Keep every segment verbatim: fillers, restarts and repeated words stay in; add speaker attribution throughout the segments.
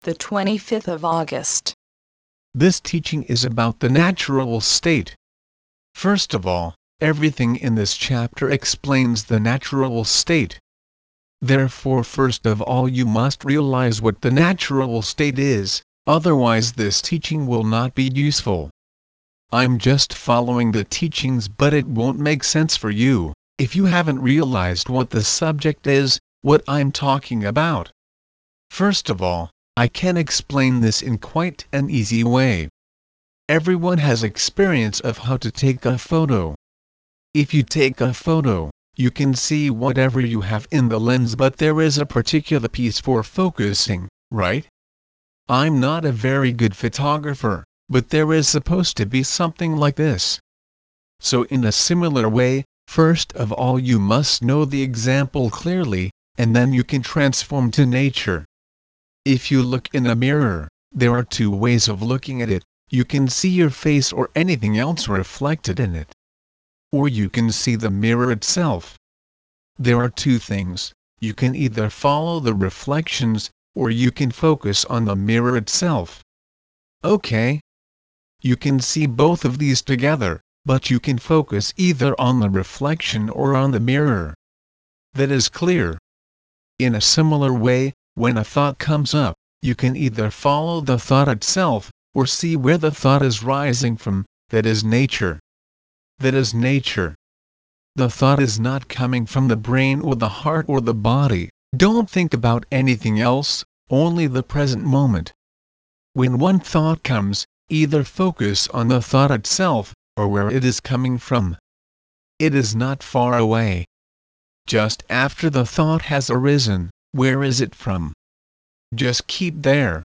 Speaker 1: the twenty-fifth of August.
Speaker 2: This teaching is about the natural state. First of all, everything in this chapter explains the natural state. Therefore, first of all, you must realize what the natural state is, otherwise this teaching will not be useful. I'm just following the teachings, but it won't make sense for you if you haven't realized what the subject is, what I'm talking about. First of all, I can explain this in quite an easy way. Everyone has experience of how to take a photo. If you take a photo, you can see whatever you have in the lens, but there is a particular piece for focusing, right? I'm not a very good photographer, but there is supposed to be something like this. So in a similar way, first of all you must know the example clearly, and then you can transform to nature. If you look in a mirror, there are two ways of looking at it. You can see your face or anything else reflected in it. Or you can see the mirror itself. There are two things. You can either follow the reflections, or you can focus on the mirror itself. Okay. You can see both of these together, but you can focus either on the reflection or on the mirror. That is clear. In a similar way, when a thought comes up, you can either follow the thought itself, or see where the thought is rising from. That is nature. That is nature. The thought is not coming from the brain or the heart or the body. Don't think about anything else, only the present moment. When one thought comes, either focus on the thought itself, or where it is coming from. It is not far away. Just after the thought has arisen, where is it from? Just keep there.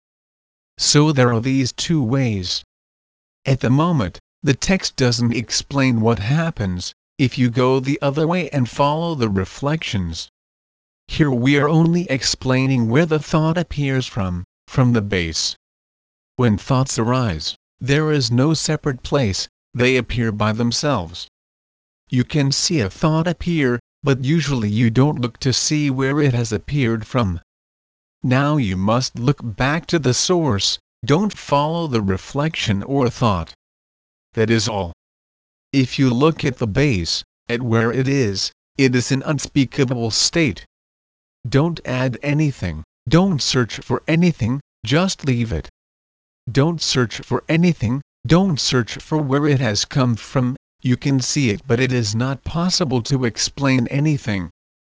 Speaker 2: So there are these two ways. At the moment, the text doesn't explain what happens if you go the other way and follow the reflections. Here we are only explaining where the thought appears from, from the base. When thoughts arise, there is no separate place, they appear by themselves. You can see a thought appear, but usually you don't look to see where it has appeared from. Now you must look back to the source, don't follow the reflection or thought. That is all. If you look at the base, at where it is, it is an unspeakable state. Don't add anything, don't search for anything, just leave it. Don't search for anything, don't search for where it has come from. You can see it, but it is not possible to explain anything.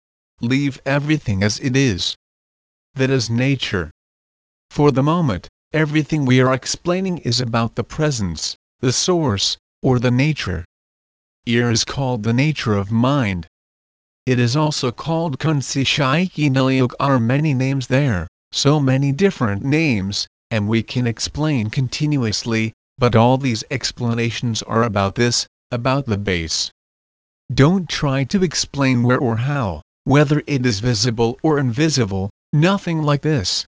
Speaker 2: Leave everything as it is. That is nature. For the moment, everything we are explaining is about the presence, the source, or the nature. Here is called the nature of mind. It is also called Kunsishiki Nilyok. Are many names there, so many different names, and we can explain continuously, but all these explanations are about this, about the base. Don't try to explain where or how, whether it is visible or invisible, nothing like this.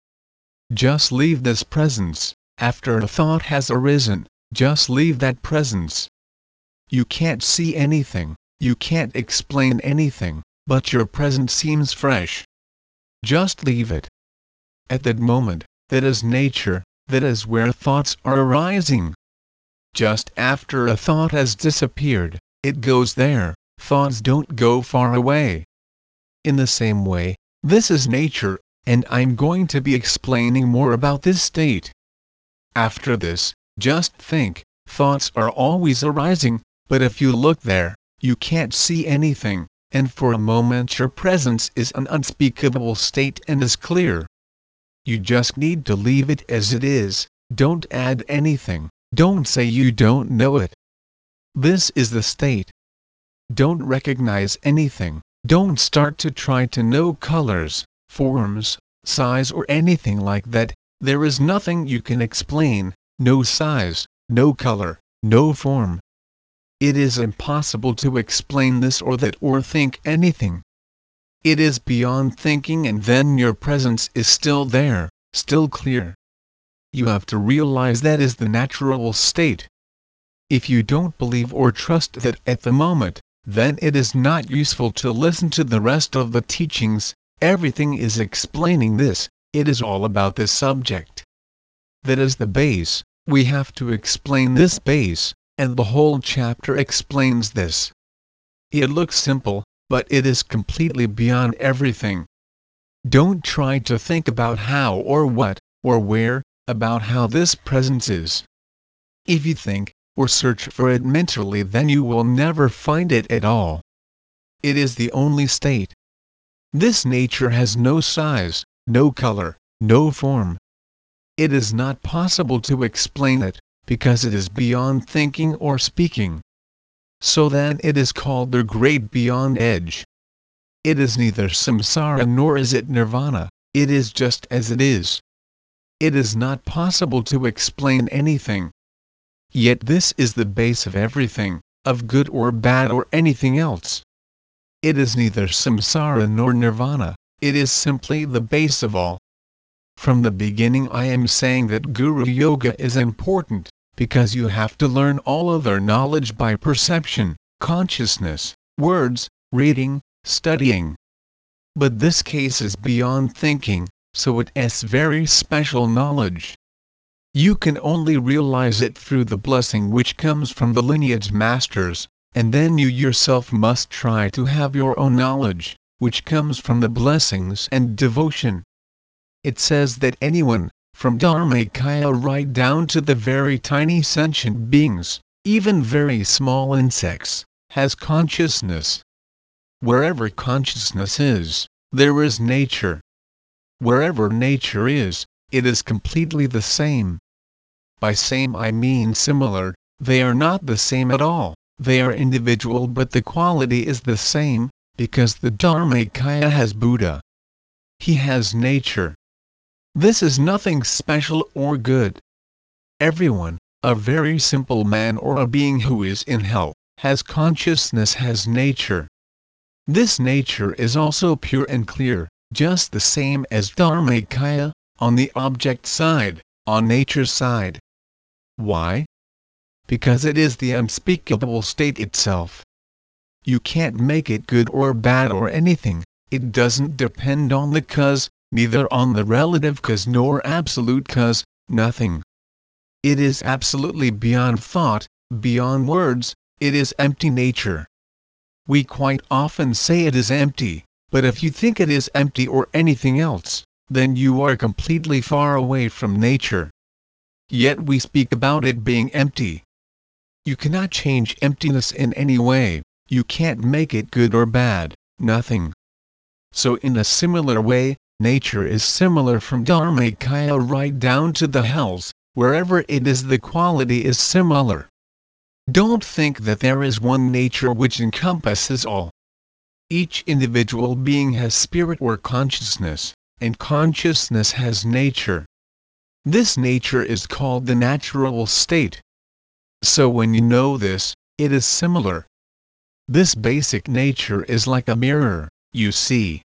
Speaker 2: Just leave this presence. After a thought has arisen, just leave that presence. You can't see anything, you can't explain anything, but your presence seems fresh. Just leave it. At that moment, that is nature, that is where thoughts are arising. Just after a thought has disappeared, it goes there. Thoughts don't go far away. In the same way, this is nature, and I'm going to be explaining more about this state. After this, just think, thoughts are always arising, but if you look there, you can't see anything, and for a moment your presence is an unspeakable state and is clear. You just need to leave it as it is, don't add anything. Don't say you don't know it. This is the state. Don't recognize anything, don't start to try to know colors, forms, size or anything like that. There is nothing you can explain, no size, no color, no form. It is impossible to explain this or that or think anything. It is beyond thinking, and then your presence is still there, still clear. You have to realize that is the natural state. If you don't believe or trust that at the moment, then it is not useful to listen to the rest of the teachings. Everything is explaining this, it is all about this subject. that is the base. We have to explain this base, and the whole chapter explains this. It looks simple, but it is completely beyond everything. Don't try to think about how or what, or where, about how this presence is. If you think, or search for it mentally, then you will never find it at all. It is the only state. This nature has no size, no color, no form. It is not possible to explain it, because it is beyond thinking or speaking. So then it is called the great beyond edge. It is neither samsara nor is it nirvana, it is just as it is. It is not possible to explain anything. Yet this is the base of everything, of good or bad or anything else. It is neither samsara nor nirvana, it is simply the base of all. From the beginning I am saying that Guru Yoga is important, because you have to learn all other knowledge by perception, consciousness, words, reading, studying. But this case is beyond thinking, so it is very special knowledge. You can only realize it through the blessing which comes from the lineage masters, and then you yourself must try to have your own knowledge, which comes from the blessings and devotion. It says that anyone, from Dharmakaya right down to the very tiny sentient beings, even very small insects, has consciousness. Wherever consciousness is, there is nature. Wherever nature is, it is completely the same. By same I mean similar, they are not the same at all, they are individual, but the quality is the same, because the Dharmakaya has Buddha. He has nature. This is nothing special or good. Everyone, a very simple man or a being who is in hell, has consciousness, has nature. This nature is also pure and clear, just the same as Dharmakaya, on the object side, on nature's side. Why? Because it is the unspeakable state itself. You can't make it good or bad or anything, it doesn't depend on the cause, neither on the relative cause nor absolute cause, nothing. It is absolutely beyond thought, beyond words, it is empty nature. We quite often say it is empty, but if you think it is empty or anything else, then you are completely far away from nature. Yet we speak about it being empty. You cannot change emptiness in any way, you can't make it good or bad, nothing. So in a similar way, nature is similar from Dharmakaya right down to the hells, wherever it is the quality is similar. Don't think that there is one nature which encompasses all. Each individual being has spirit or consciousness, and consciousness has nature. This nature is called the natural state. So when you know this, it is similar. This basic nature is like a mirror, you see.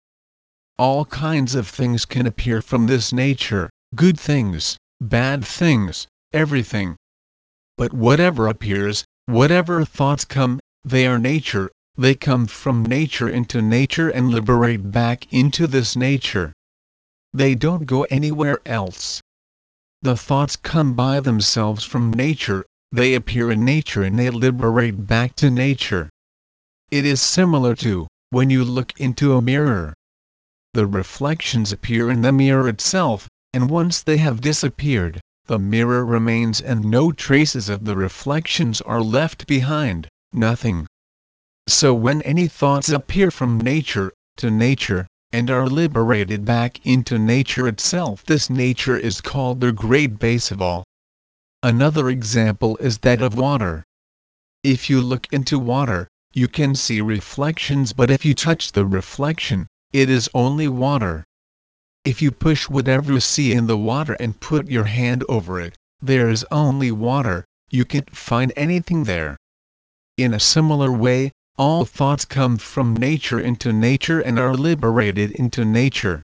Speaker 2: All kinds of things can appear from this nature, good things, bad things, everything. But whatever appears, whatever thoughts come, they are nature, they come from nature into nature and liberate back into this nature. They don't go anywhere else. The thoughts come by themselves from nature, they appear in nature and they liberate back to nature. It is similar to, when you look into a mirror. The reflections appear in the mirror itself, and once they have disappeared, the mirror remains and no traces of the reflections are left behind, nothing. So when any thoughts appear from nature, to nature, and are liberated back into nature itself, this nature is called the great base of all. Another example is that of water. If you look into water, you can see reflections, but if you touch the reflection, it is only water. If you push whatever you see in the water and put your hand over it, there is only water, you can't find anything there. In a similar way, all thoughts come from nature into nature and are liberated into nature.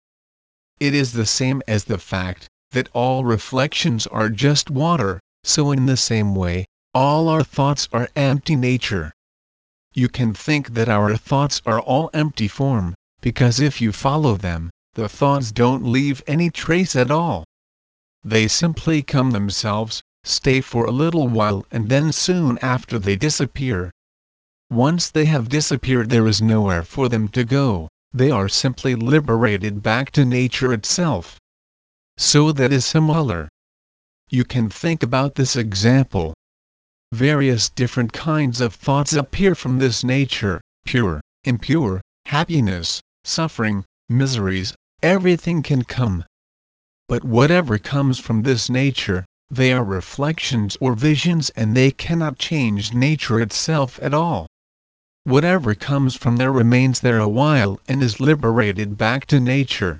Speaker 2: It is the same as the fact that all reflections are just water, so in the same way, all our thoughts are empty nature. You can think that our thoughts are all empty form, because if you follow them, the thoughts don't leave any trace at all. They simply come themselves, stay for a little while, and then soon after they disappear. Once they have disappeared, there is nowhere for them to go. They are simply liberated back to nature itself. So that is similar. You can think about this example. Various different kinds of thoughts appear from this nature: pure, impure, happiness, suffering, miseries, everything can come. But whatever comes from this nature, they are reflections or visions, and they cannot change nature itself at all. Whatever comes from there remains there a while and is liberated back to nature.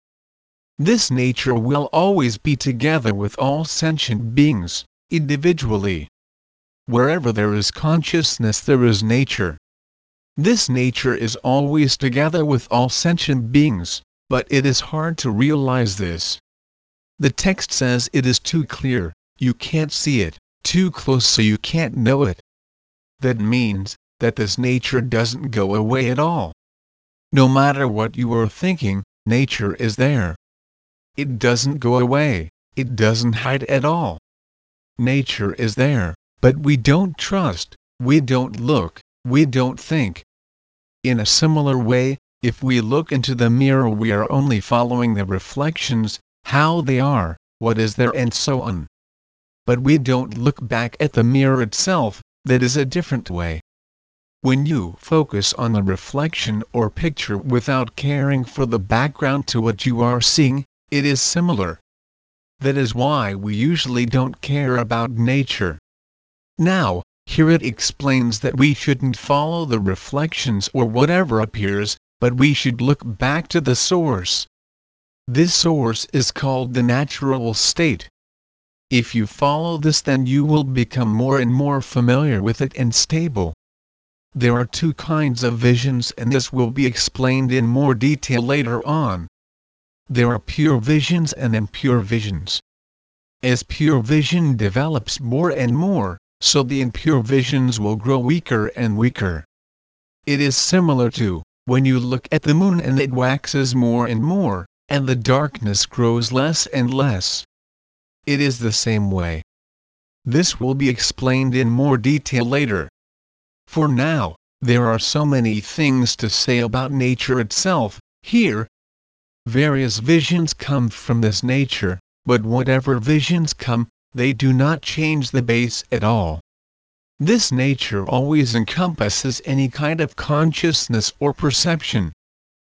Speaker 2: This nature will always be together with all sentient beings, individually. Wherever there is consciousness, there is nature. This nature is always together with all sentient beings, but it is hard to realize this. The text says it is too clear, you can't see it, too close so you can't know it. That means that this nature doesn't go away at all. No matter what you are thinking, nature is there. It doesn't go away, it doesn't hide at all. Nature is there, but we don't trust, we don't look, we don't think. In a similar way, if we look into the mirror, we are only following the reflections, how they are, what is there, and so on. But we don't look back at the mirror itself. That is a different way. When you focus on the reflection or picture without caring for the background to what you are seeing, it is similar. That is why we usually don't care about nature. Now, here it explains that we shouldn't follow the reflections or whatever appears, but we should look back to the source. This source is called the natural state. If you follow this, then you will become more and more familiar with it and stable. There are two kinds of visions, and this will be explained in more detail later on. There are pure visions and impure visions. As pure vision develops more and more, so the impure visions will grow weaker and weaker. It is similar to when you look at the moon and it waxes more and more, and the darkness grows less and less. It is the same way. This will be explained in more detail later. For now, there are so many things to say about nature itself. Here, various visions come from this nature, but whatever visions come, they do not change the base at all. This nature always encompasses any kind of consciousness or perception.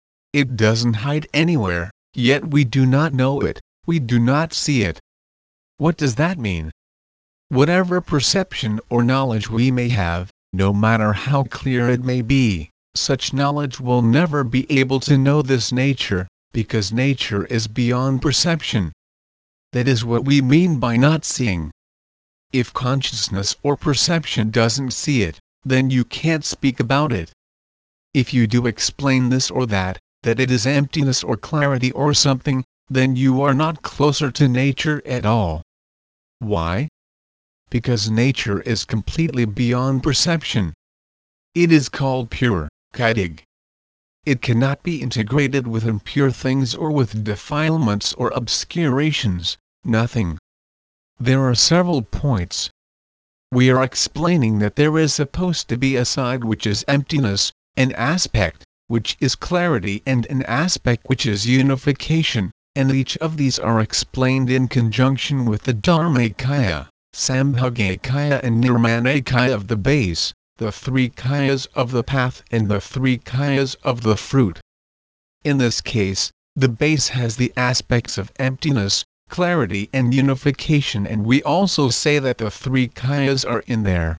Speaker 2: It doesn't hide anywhere, yet we do not know it, we do not see it. What does that mean? Whatever perception or knowledge we may have, no matter how clear it may be, such knowledge will never be able to know this nature, because nature is beyond perception. That is what we mean by not seeing. If consciousness or perception doesn't see it, then you can't speak about it. If you do explain this or that, that it is emptiness or clarity or something, then you are not closer to nature at all. Why? Because nature is completely beyond perception. It is called pure, kaidig. It cannot be integrated with impure things or with defilements or obscurations, nothing. There are several points. We are explaining that there is supposed to be a side which is emptiness, an aspect which is clarity, and an aspect which is unification, and each of these are explained in conjunction with the Dharmakaya, Sambhogakaya and Nirmanakaya of the base, the three kayas of the path and the three kayas of the fruit. In this case, the base has the aspects of emptiness, clarity and unification, and we also say that the three kayas are in there.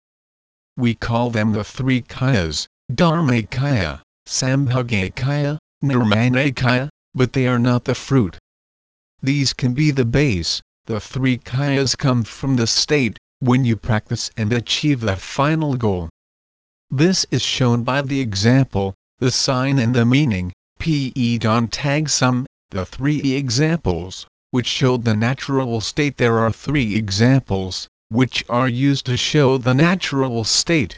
Speaker 2: We call them the three kayas, Dharmakaya, Sambhogakaya, Nirmanakaya, but they are not the fruit. These can be the base. The three kayas come from the state, when you practice and achieve the final goal. This is shown by the example, the sign and the meaning, P. Don Tag Sum, the three examples, which showed the natural state. There are three examples, which are used to show the natural state.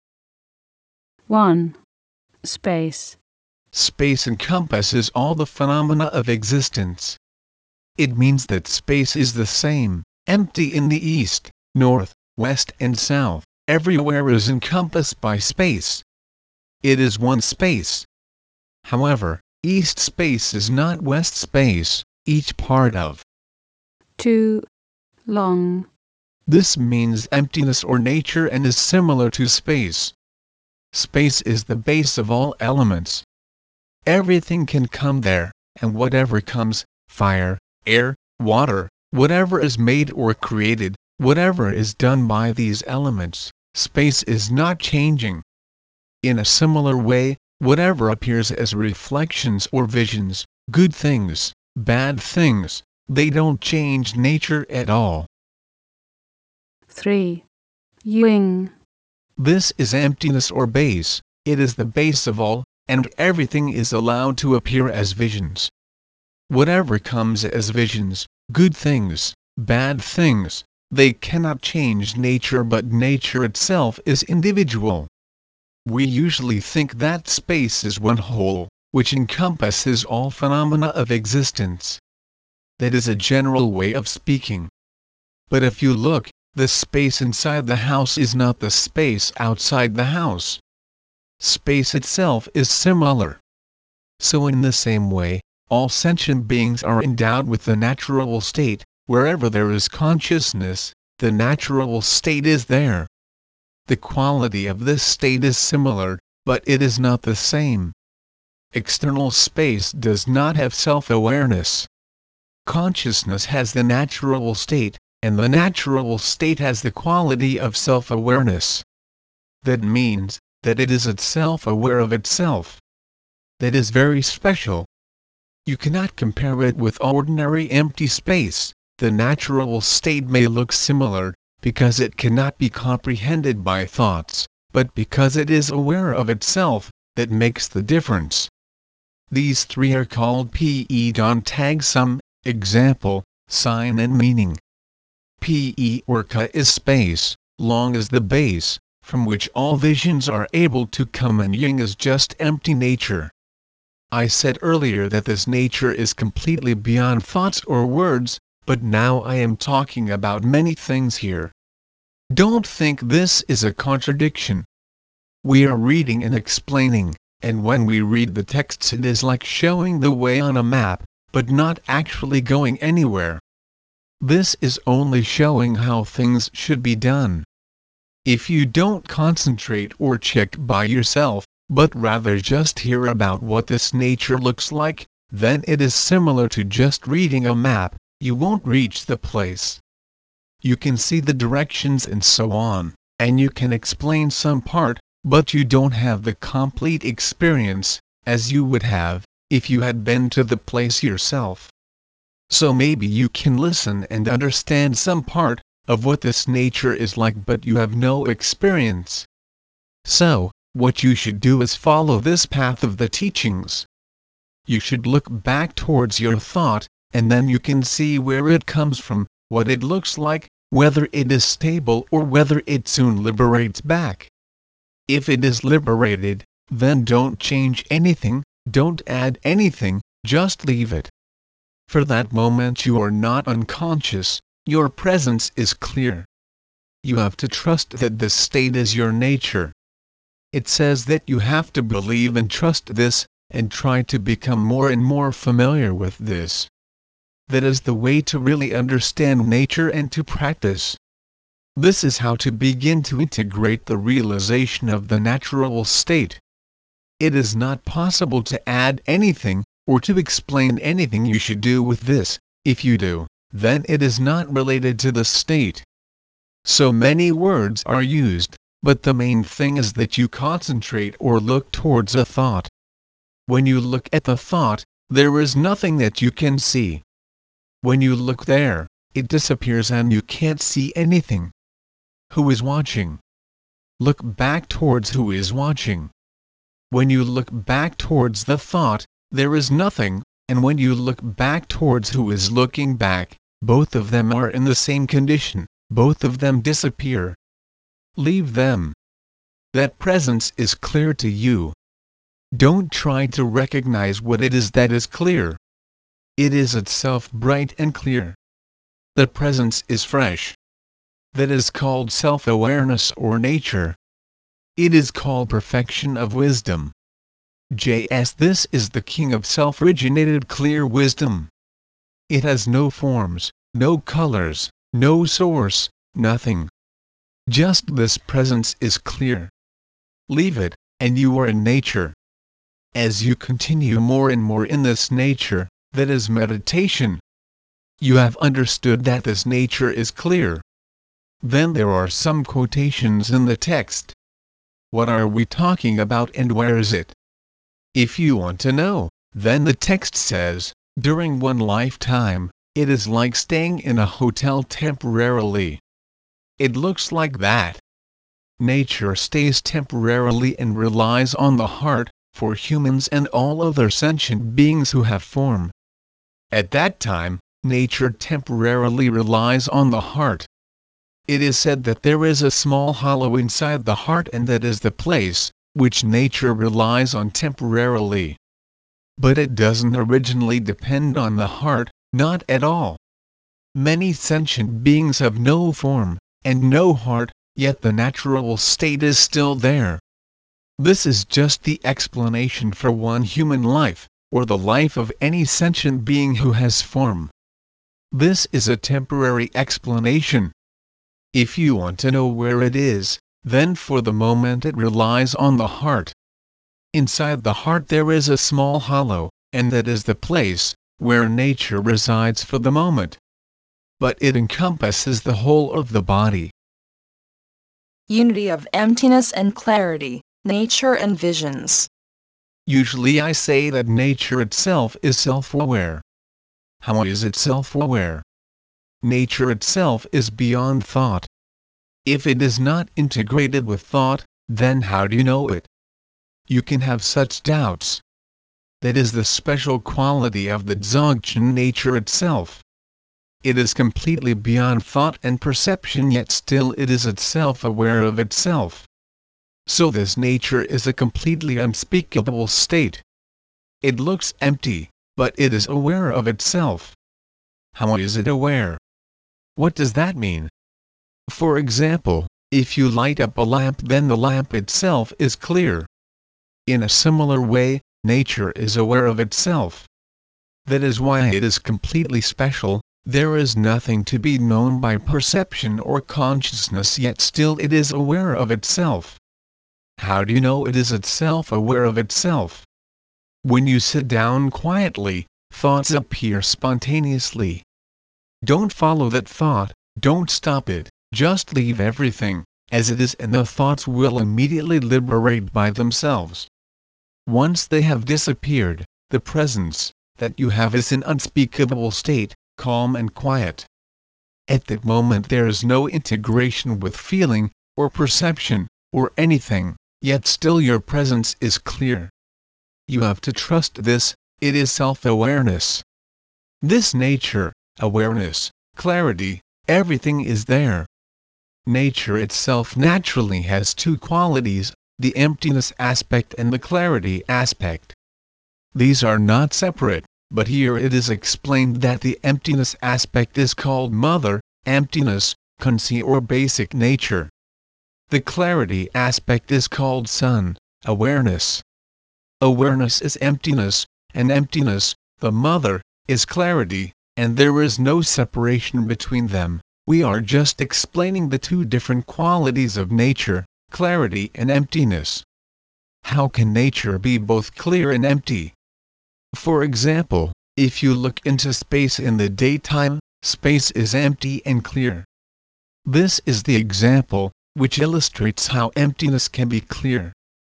Speaker 3: one. Space.
Speaker 2: Space encompasses all the phenomena of existence. It means that space is the same, empty in the east, north, west and south, everywhere is encompassed by space. It is one space. However, east space is not west space, each part of
Speaker 3: Too long.
Speaker 2: this means emptiness or nature and is similar to space. Space is the base of all elements. Everything can come there, and whatever comes, fire, air, water, whatever is made or created, whatever is done by these elements, space is not changing. In a similar way, whatever appears as reflections or visions, good things, bad things, they don't change nature at all.
Speaker 3: three. Wing.
Speaker 2: This is emptiness or base, it is the base of all, and everything is allowed to appear as visions. Whatever comes as visions, good things, bad things, they cannot change nature, but nature itself is individual. We usually think that space is one whole, which encompasses all phenomena of existence. That is a general way of speaking. But if you look, the space inside the house is not the space outside the house. Space itself is similar. So in the same way, all sentient beings are endowed with the natural state. Wherever there is consciousness, the natural state is there. The quality of this state is similar, but it is not the same. External space does not have self-awareness. Consciousness has the natural state, and the natural state has the quality of self-awareness. That means that it is itself aware of itself. That is very special. You cannot compare it with ordinary empty space. The natural state may look similar, because it cannot be comprehended by thoughts, but because it is aware of itself, that makes the difference. These three are called P-E-Don-Tag-Sum, example, sign and meaning. P-E or Ka is space, long is the base, from which all visions are able to come, and Ying is just empty nature. I said earlier that this nature is completely beyond thoughts or words, but now I am talking about many things here. Don't think this is a contradiction. We are reading and explaining, and when we read the texts it is like showing the way on a map, but not actually going anywhere. This is only showing how things should be done. If you don't concentrate or check by yourself, but rather just hear about what this nature looks like, then it is similar to just reading a map. You won't reach the place. You can see the directions and so on, and you can explain some part, but you don't have the complete experience, as you would have, if you had been to the place yourself. So maybe you can listen and understand some part of what this nature is like, but you have no experience. So, what you should do is follow this path of the teachings. You should look back towards your thought, and then you can see where it comes from, what it looks like, whether it is stable or whether it soon liberates back. If it is liberated, then don't change anything, don't add anything, just leave it. For that moment you are not unconscious, your presence is clear. You have to trust that this state is your nature. It says that you have to believe and trust this, and try to become more and more familiar with this. That is the way to really understand nature and to practice. This is how to begin to integrate the realization of the natural state. It is not possible to add anything, or to explain anything you should do with this. If you do, then it is not related to the state. So many words are used, but the main thing is that you concentrate or look towards a thought. When you look at the thought, there is nothing that you can see. When you look there, it disappears and you can't see anything. Who is watching? Look back towards who is watching. When you look back towards the thought, there is nothing, and when you look back towards who is looking back, both of them are in the same condition, both of them disappear. Leave them. That presence is clear to you. Don't try to recognize what it is that is clear. It is itself bright and clear. The presence is fresh. That is called self-awareness or nature. It is called perfection of wisdom. J S This is the king of self-originated clear wisdom. It has no forms, no colors, no source, nothing. Just this presence is clear. Leave it, and you are in nature. As you continue more and more in this nature, that is meditation. You have understood that this nature is clear. Then there are some quotations in the text. What are we talking about and where is it? If you want to know, then the text says, during one lifetime, it is like staying in a hotel temporarily. It looks like that. Nature stays temporarily and relies on the heart, for humans and all other sentient beings who have form. At that time, nature temporarily relies on the heart. It is said that there is a small hollow inside the heart and that is the place, which nature relies on temporarily. But it doesn't originally depend on the heart, not at all. Many sentient beings have no form, and no heart, yet the natural state is still there. This is just the explanation for one human life, or the life of any sentient being who has form. This is a temporary explanation. If you want to know where it is, then for the moment it relies on the heart. Inside the heart there is a small hollow, and that is the place where nature resides for the moment. But it encompasses the whole of the body.
Speaker 1: Unity of emptiness and clarity, nature and visions.
Speaker 2: Usually I say that nature itself is self-aware. How is it self-aware? Nature itself is beyond thought. If it is not integrated with thought, then how do you know it? You can have such doubts. That is the special quality of the Dzogchen nature itself. It is completely beyond thought and perception, yet still it is itself aware of itself. So this nature is a completely unspeakable state. It looks empty, but it is aware of itself. How is it aware? What does that mean? For example, if you light up a lamp, then the lamp itself is clear. In a similar way, nature is aware of itself. That is why it is completely special. There is nothing to be known by perception or consciousness, yet still it is aware of itself. How do you know it is itself aware of itself? When you sit down quietly, thoughts appear spontaneously. Don't follow that thought, don't stop it, just leave everything as it is and the thoughts will immediately liberate by themselves. Once they have disappeared, the presence that you have is an unspeakable state, calm and quiet. At that moment there is no integration with feeling, or perception, or anything, yet still your presence is clear. You have to trust this, it is self-awareness. This nature, awareness, clarity, everything is there. Nature itself naturally has two qualities, the emptiness aspect and the clarity aspect. These are not separate, but here it is explained that the emptiness aspect is called mother, emptiness, kunsi or basic nature. The clarity aspect is called sun, awareness. Awareness is emptiness, and emptiness, the mother, is clarity, and there is no separation between them. We are just explaining the two different qualities of nature, clarity and emptiness. How can nature be both clear and empty? For example, if you look into space in the daytime, space is empty and clear. This is the example, which illustrates how emptiness can be clear.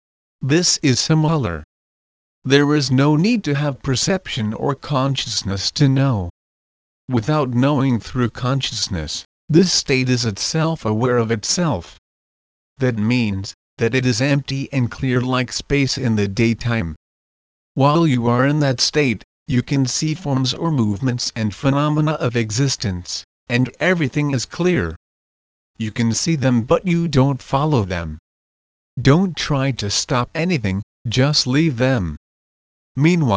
Speaker 2: This is similar. There is no need to have perception or consciousness to know. Without knowing through consciousness, this state is itself aware of itself. That means that it is empty and clear like space in the daytime. While you are in that state, you can see forms or movements and phenomena of existence, and everything is clear. You can see them but you don't follow them. Don't try to stop anything, just leave them. Meanwhile,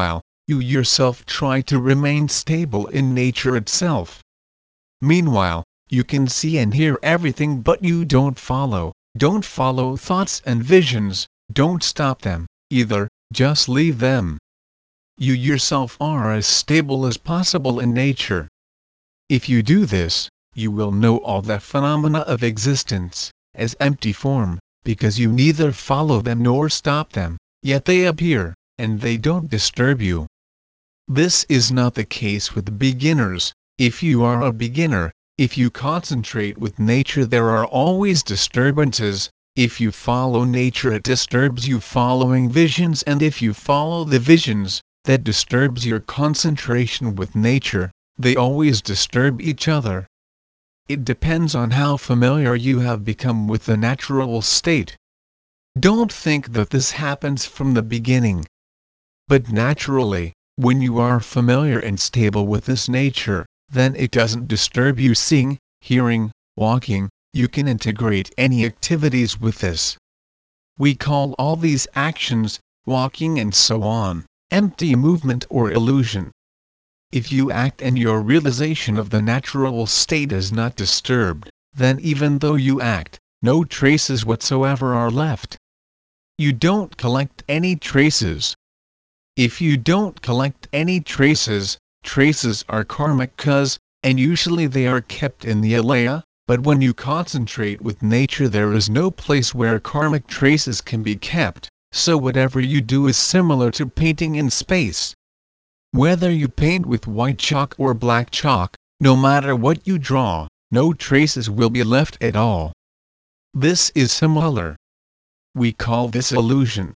Speaker 2: you yourself try to remain stable in nature itself. Meanwhile, you can see and hear everything, but you don't follow, don't follow thoughts and visions, don't stop them, either, just leave them. You yourself are as stable as possible in nature. If you do this, you will know all the phenomena of existence as empty form, because you neither follow them nor stop them, yet they appear, and they don't disturb you. This is not the case with beginners. If you are a beginner, if you concentrate with nature, there are always disturbances. If you follow nature, it disturbs you following visions, and if you follow the visions, that disturbs your concentration with nature. They always disturb each other. It depends on how familiar you have become with the natural state. Don't think that this happens from the beginning. But naturally, when you are familiar and stable with this nature, then it doesn't disturb you. Seeing, hearing, walking, you can integrate any activities with this. We call all these actions, walking and so on, empty movement or illusion. If you act and your realization of the natural state is not disturbed, then even though you act, no traces whatsoever are left. You don't collect any traces. If you don't collect any traces, traces are karmic cause, and usually they are kept in the alaya, but when you concentrate with nature, there is no place where karmic traces can be kept, so whatever you do is similar to painting in space. Whether you paint with white chalk or black chalk, no matter what you draw, no traces will be left at all. This is similar. We call this illusion.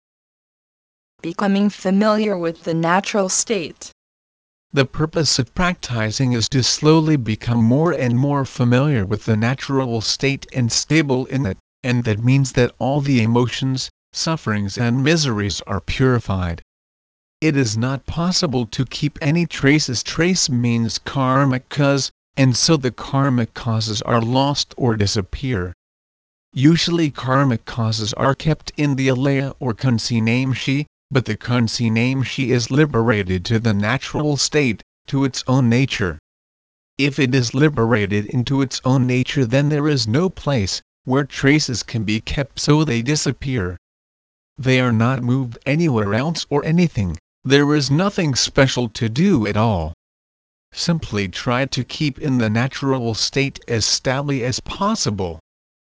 Speaker 1: Becoming familiar with the natural state.
Speaker 2: The purpose of practicing is to slowly become more and more familiar with the natural state and stable in it, and that means that all the emotions, sufferings and miseries are purified. It is not possible to keep any traces. Trace means karmic cause, and so the karmic causes are lost or disappear. Usually karmic causes are kept in the alaya or kunsinamshi, but the kunsinamshi is liberated to the natural state, to its own nature. If it is liberated into its own nature, then there is no place where traces can be kept, so they disappear. They are not moved anywhere else or anything. There is nothing special to do at all. Simply try to keep in the natural state as stably as possible.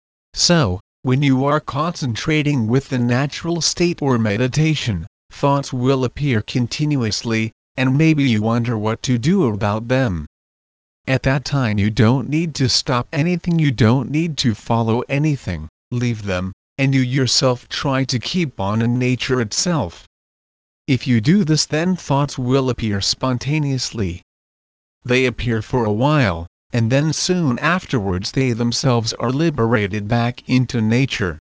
Speaker 2: So, when you are concentrating with the natural state or meditation, thoughts will appear continuously, and maybe you wonder what to do about them. At that time you don't need to stop anything, you don't need to follow anything, leave them, and you yourself try to keep on in nature itself. If you do this, then thoughts will appear spontaneously. They appear for a while, and then soon afterwards they themselves are liberated back into nature.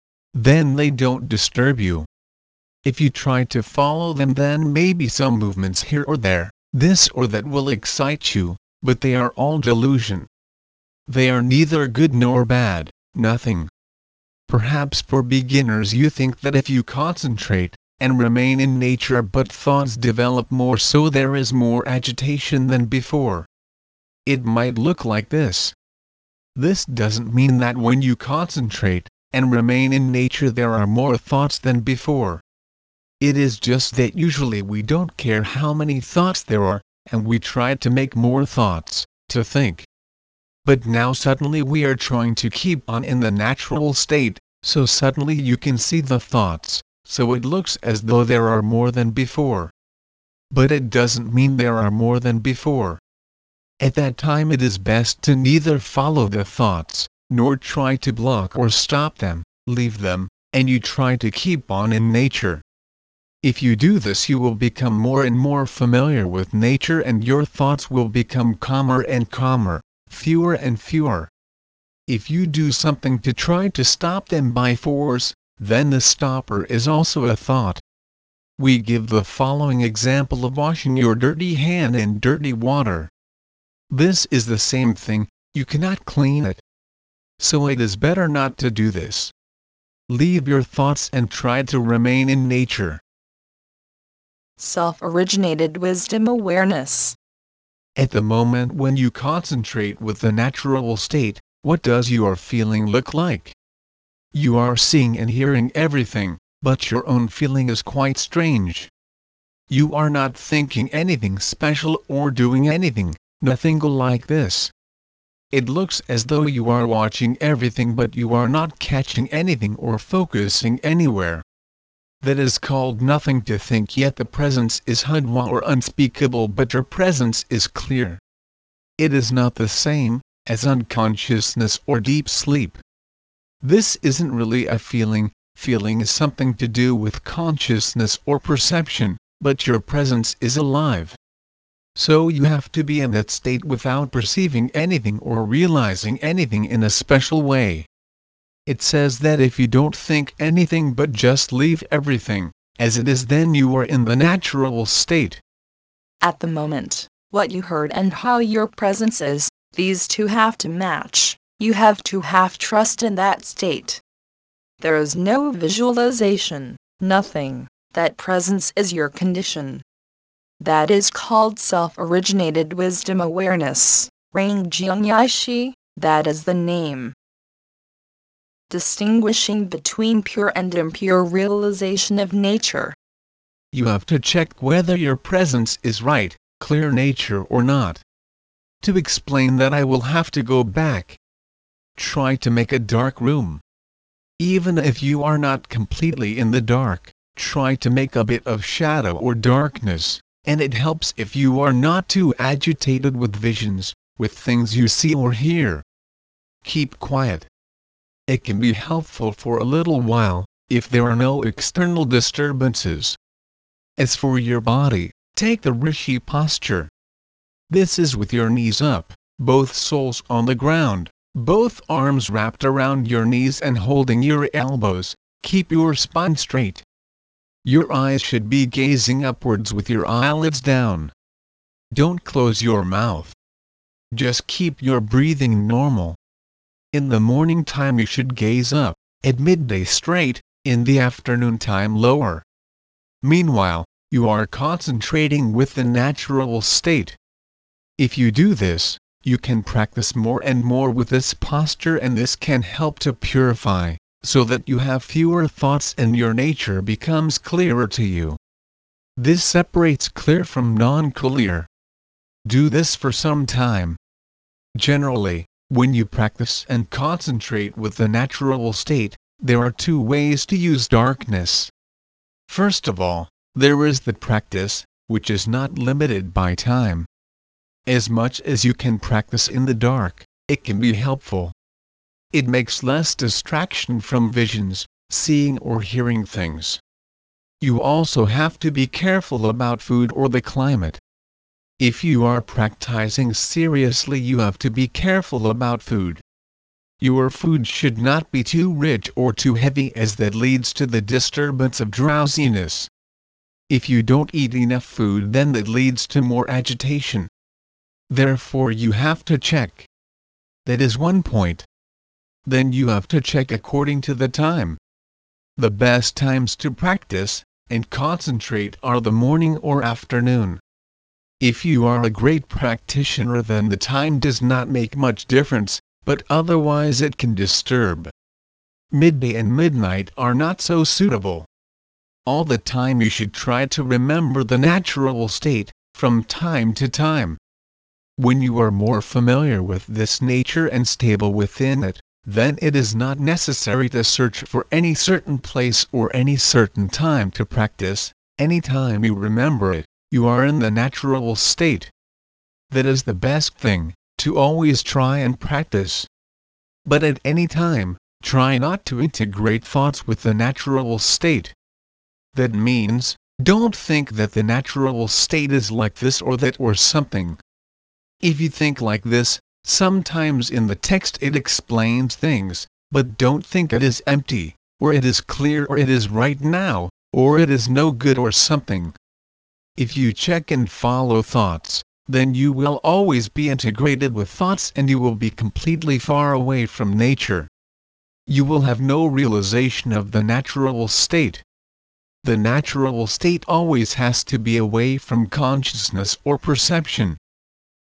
Speaker 2: Then they don't disturb you. If you try to follow them, then maybe some movements here or there, this or that will excite you, but they are all delusion. They are neither good nor bad, nothing. Perhaps for beginners you think that if you concentrate and remain in nature, but thoughts develop more, so there is more agitation than before. It might look like this. This doesn't mean that when you concentrate and remain in nature there are more thoughts than before. It is just that usually we don't care how many thoughts there are, and we try to make more thoughts to think. But now suddenly we are trying to keep on in the natural state, so suddenly you can see the thoughts, so it looks as though there are more than before. But it doesn't mean there are more than before. At that time it is best to neither follow the thoughts, nor try to block or stop them, leave them, and you try to keep on in nature. If you do this, you will become more and more familiar with nature, and your thoughts will become calmer and calmer, fewer and fewer. If you do something to try to stop them by force, then the stopper is also a thought. We give the following example of washing your dirty hand in dirty water. This is the same thing, you cannot clean it. So it is better not to do this. Leave your thoughts and try to remain in nature.
Speaker 1: self-originated wisdom awareness.
Speaker 2: At the moment when you concentrate with the natural state, what does your feeling look like? You are seeing and hearing everything, but your own feeling is quite strange. You are not thinking anything special or doing anything, nothing like this. It looks as though you are watching everything, but you are not catching anything or focusing anywhere. That is called nothing to think, yet the presence is Hadwa or unspeakable, but your presence is clear. It is not the same as unconsciousness or deep sleep. This isn't really a feeling, feeling is something to do with consciousness or perception, but your presence is alive. So you have to be in that state without perceiving anything or realizing anything in a special way. It says that if you don't think anything but just leave everything as it is, then you are in the natural state.
Speaker 1: At the moment, what you heard and how your presence is, these two have to match. You have to have trust in that state. There is no visualization, nothing. That presence is your condition. That is called self-originated wisdom awareness, Rangjungyishi, that is the name. Distinguishing between pure and impure realization of nature.
Speaker 2: You have to check whether your presence is right, clear nature or not. To explain that, I will have to go back. Try to make a dark room. Even if you are not completely in the dark, try to make a bit of shadow or darkness, and it helps if you are not too agitated with visions, with things you see or hear. Keep quiet. It can be helpful for a little while, if there are no external disturbances. As for your body, take the Rishi posture. This is with your knees up, both soles on the ground, both arms wrapped around your knees and holding your elbows. Keep your spine straight. Your eyes should be gazing upwards with your eyelids down. Don't close your mouth. Just keep your breathing normal. In the morning time you should gaze up, at midday straight, in the afternoon time lower. Meanwhile, you are concentrating with the natural state. If you do this, you can practice more and more with this posture, and this can help to purify, so that you have fewer thoughts and your nature becomes clearer to you. This separates clear from non-clear. Do this for some time. Generally, when you practice and concentrate with the natural state, there are two ways to use darkness. First of all, there is the practice, which is not limited by time. As much as you can practice in the dark, it can be helpful. It makes less distraction from visions, seeing or hearing things. You also have to be careful about food or the climate. If you are practicing seriously, you have to be careful about food. Your food should not be too rich or too heavy, as that leads to the disturbance of drowsiness. If you don't eat enough food, then that leads to more agitation. Therefore you have to check. That is one point. Then you have to check according to the time. The best times to practice and concentrate are the morning or afternoon. If you are a great practitioner, then the time does not make much difference, but otherwise it can disturb. Midday and midnight are not so suitable. All the time you should try to remember the natural state, from time to time. When you are more familiar with this nature and stable within it, then it is not necessary to search for any certain place or any certain time to practice. Any time you remember it, you are in the natural state. That is the best thing, to always try and practice. But at any time, try not to integrate thoughts with the natural state. That means, don't think that the natural state is like this or that or something. If you think like this, sometimes in the text it explains things, but don't think it is empty, or it is clear, or it is right now, or it is no good or something. If you check and follow thoughts, then you will always be integrated with thoughts and you will be completely far away from nature. You will have no realization of the natural state. The natural state always has to be away from consciousness or perception.